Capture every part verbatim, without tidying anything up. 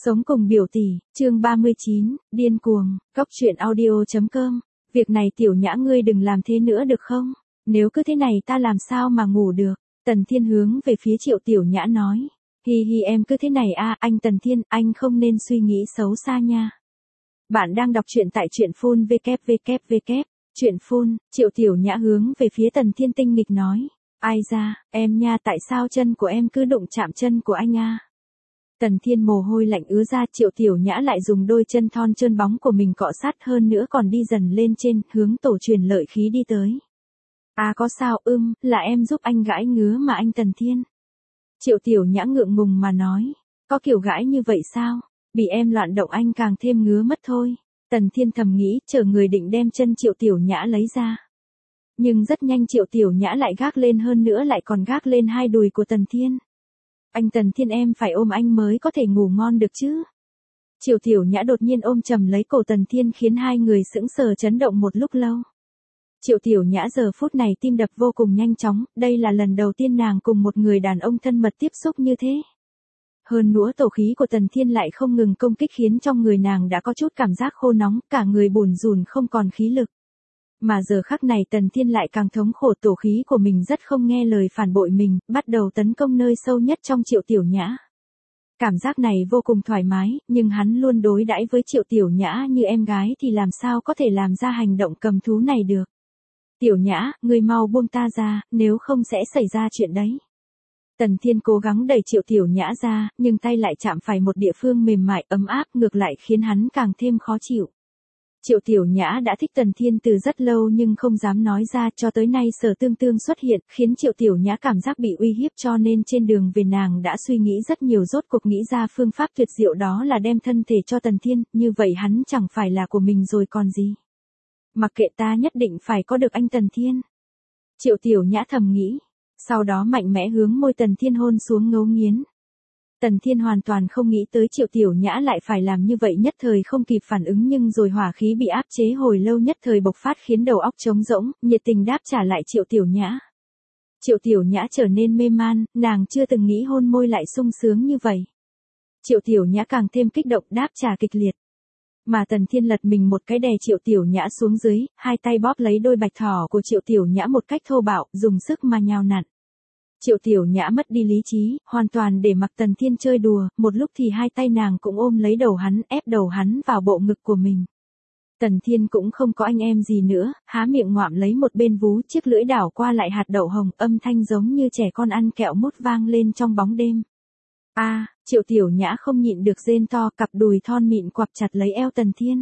Sống cùng biểu tỷ, chương ba mươi chín, điên cuồng, cóc truyện audio chấm com. Việc này Tiểu Nhã ngươi đừng làm thế nữa được không? Nếu cứ thế này ta làm sao mà ngủ được? Tần Thiên hướng về phía Triệu Tiểu Nhã nói. Hi hi em cứ thế này a, anh Tần Thiên, anh không nên suy nghĩ xấu xa nha. Bạn đang đọc truyện tại truyện phun vê vê vê vê. Truyện phun, Triệu Tiểu Nhã hướng về phía Tần Thiên tinh nghịch nói. Ai ra, em nha, tại sao chân của em cứ đụng chạm chân của anh a? Tần Thiên mồ hôi lạnh ứa ra, Triệu Tiểu Nhã lại dùng đôi chân thon trơn bóng của mình cọ sát hơn nữa còn đi dần lên trên, hướng tổ truyền lợi khí đi tới. À có sao, ưm, là em giúp anh gãi ngứa mà anh Tần Thiên. Triệu Tiểu Nhã ngượng ngùng mà nói, có kiểu gãi như vậy sao, bị em loạn động anh càng thêm ngứa mất thôi. Tần Thiên thầm nghĩ, chờ người định đem chân Triệu Tiểu Nhã lấy ra. Nhưng rất nhanh Triệu Tiểu Nhã lại gác lên, hơn nữa lại còn gác lên hai đùi của Tần Thiên. Anh Tần Thiên, em phải ôm anh mới có thể ngủ ngon được chứ. Triệu Tiểu Nhã đột nhiên ôm chầm lấy cổ Tần Thiên khiến hai người sững sờ chấn động một lúc lâu. Triệu Tiểu Nhã giờ phút này tim đập vô cùng nhanh chóng, đây là lần đầu tiên nàng cùng một người đàn ông thân mật tiếp xúc như thế. Hơn nữa tổ khí của Tần Thiên lại không ngừng công kích khiến trong người nàng đã có chút cảm giác khô nóng, cả người bủn rủn không còn khí lực. Mà giờ khắc này Tần Thiên lại càng thống khổ, tổ khí của mình rất không nghe lời, phản bội mình, bắt đầu tấn công nơi sâu nhất trong Triệu Tiểu Nhã. Cảm giác này vô cùng thoải mái, nhưng hắn luôn đối đãi với Triệu Tiểu Nhã như em gái thì làm sao có thể làm ra hành động cầm thú này được. Tiểu Nhã, ngươi mau buông ta ra, nếu không sẽ xảy ra chuyện đấy. Tần Thiên cố gắng đẩy Triệu Tiểu Nhã ra, nhưng tay lại chạm phải một địa phương mềm mại ấm áp, ngược lại khiến hắn càng thêm khó chịu. Triệu Tiểu Nhã đã thích Tần Thiên từ rất lâu nhưng không dám nói ra, cho tới nay Sở Tương Tương xuất hiện, khiến Triệu Tiểu Nhã cảm giác bị uy hiếp, cho nên trên đường về nàng đã suy nghĩ rất nhiều, rốt cuộc nghĩ ra phương pháp tuyệt diệu, đó là đem thân thể cho Tần Thiên, như vậy hắn chẳng phải là của mình rồi còn gì. Mặc kệ, ta nhất định phải có được anh Tần Thiên. Triệu Tiểu Nhã thầm nghĩ, sau đó mạnh mẽ hướng môi Tần Thiên hôn xuống ngấu nghiến. Tần Thiên hoàn toàn không nghĩ tới Triệu Tiểu Nhã lại phải làm như vậy, nhất thời không kịp phản ứng, nhưng rồi hỏa khí bị áp chế hồi lâu nhất thời bộc phát khiến đầu óc trống rỗng, nhiệt tình đáp trả lại Triệu Tiểu Nhã. Triệu Tiểu Nhã trở nên mê man, nàng chưa từng nghĩ hôn môi lại sung sướng như vậy. Triệu Tiểu Nhã càng thêm kích động đáp trả kịch liệt. Mà Tần Thiên lật mình một cái đè Triệu Tiểu Nhã xuống dưới, hai tay bóp lấy đôi bạch thỏ của Triệu Tiểu Nhã một cách thô bạo, dùng sức mà nhào nặn. Triệu Tiểu Nhã mất đi lý trí, hoàn toàn để mặc Tần Thiên chơi đùa, một lúc thì hai tay nàng cũng ôm lấy đầu hắn, ép đầu hắn vào bộ ngực của mình. Tần Thiên cũng không có anh em gì nữa, há miệng ngoạm lấy một bên vú, chiếc lưỡi đảo qua lại hạt đậu hồng, âm thanh giống như trẻ con ăn kẹo mút vang lên trong bóng đêm. A, à, Triệu Tiểu Nhã không nhịn được rên to, cặp đùi thon mịn quặp chặt lấy eo Tần Thiên.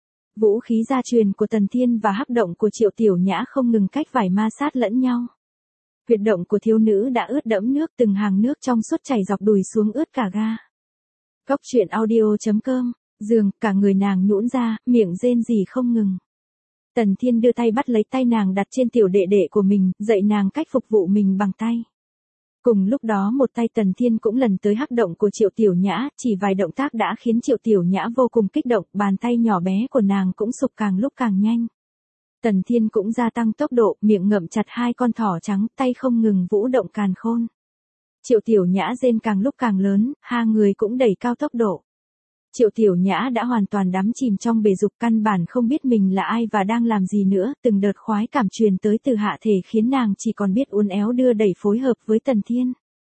Vũ khí gia truyền của Tần Thiên và hắc động của Triệu Tiểu Nhã không ngừng cách vải ma sát lẫn nhau. Huyệt động của thiếu nữ đã ướt đẫm nước, từng hàng nước trong suốt chảy dọc đùi xuống ướt cả ga. Cóc truyện audio chấm com, giường, cả người nàng nhũn ra, miệng rên rỉ không ngừng. Tần Thiên đưa tay bắt lấy tay nàng đặt trên tiểu đệ đệ của mình, dạy nàng cách phục vụ mình bằng tay. Cùng lúc đó một tay Tần Thiên cũng lần tới hắc động của Triệu Tiểu Nhã, chỉ vài động tác đã khiến Triệu Tiểu Nhã vô cùng kích động, bàn tay nhỏ bé của nàng cũng sụp càng lúc càng nhanh. Tần Thiên cũng gia tăng tốc độ, miệng ngậm chặt hai con thỏ trắng, tay không ngừng vũ động càn khôn. Triệu Tiểu Nhã rên càng lúc càng lớn, hai người cũng đẩy cao tốc độ. Triệu Tiểu Nhã đã hoàn toàn đắm chìm trong bể dục, căn bản không biết mình là ai và đang làm gì nữa, từng đợt khoái cảm truyền tới từ hạ thể khiến nàng chỉ còn biết uốn éo đưa đẩy phối hợp với Tần Thiên.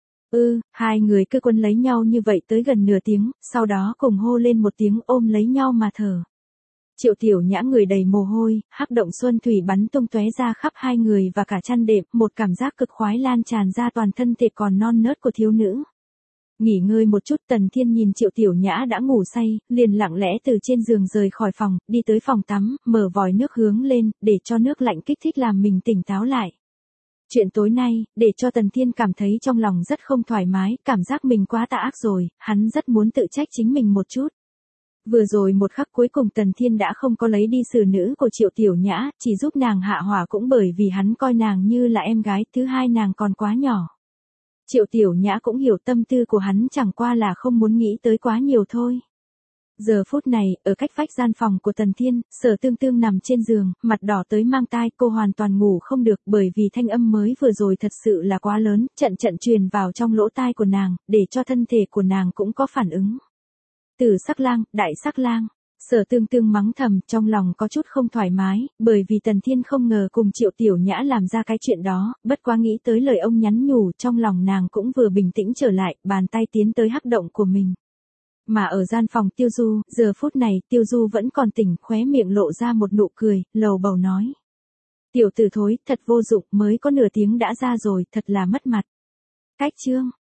Ừ, hai người cứ quấn lấy nhau như vậy tới gần nửa tiếng, sau đó cùng hô lên một tiếng ôm lấy nhau mà thở. Triệu Tiểu Nhã người đầy mồ hôi, hắc động xuân thủy bắn tung tóe ra khắp hai người và cả chăn đệm, một cảm giác cực khoái lan tràn ra toàn thân thể còn non nớt của thiếu nữ. Nghỉ ngơi một chút, Tần Thiên nhìn Triệu Tiểu Nhã đã ngủ say, liền lặng lẽ từ trên giường rời khỏi phòng, đi tới phòng tắm, mở vòi nước hướng lên, để cho nước lạnh kích thích làm mình tỉnh táo lại. Chuyện tối nay, để cho Tần Thiên cảm thấy trong lòng rất không thoải mái, cảm giác mình quá tà ác rồi, hắn rất muốn tự trách chính mình một chút. Vừa rồi một khắc cuối cùng Tần Thiên đã không có lấy đi xử nữ của Triệu Tiểu Nhã, chỉ giúp nàng hạ hỏa cũng bởi vì hắn coi nàng như là em gái, thứ hai nàng còn quá nhỏ. Triệu Tiểu Nhã cũng hiểu tâm tư của hắn, chẳng qua là không muốn nghĩ tới quá nhiều thôi. Giờ phút này, ở cách vách gian phòng của Tần Thiên, Sở Tương Tương nằm trên giường, mặt đỏ tới mang tai, cô hoàn toàn ngủ không được bởi vì thanh âm mới vừa rồi thật sự là quá lớn, trận trận truyền vào trong lỗ tai của nàng, để cho thân thể của nàng cũng có phản ứng. Tử sắc lang, đại sắc lang. Sở Tương Tương mắng thầm, trong lòng có chút không thoải mái, bởi vì Tần Thiên không ngờ cùng Triệu Tiểu Nhã làm ra cái chuyện đó, bất quá nghĩ tới lời ông nhắn nhủ, trong lòng nàng cũng vừa bình tĩnh trở lại, bàn tay tiến tới hắc động của mình. Mà ở gian phòng Tiêu Du, giờ phút này Tiêu Du vẫn còn tỉnh, khóe miệng lộ ra một nụ cười, lầu bầu nói. Tiểu tử thối, thật vô dụng, mới có nửa tiếng đã ra rồi, thật là mất mặt. Cách chương.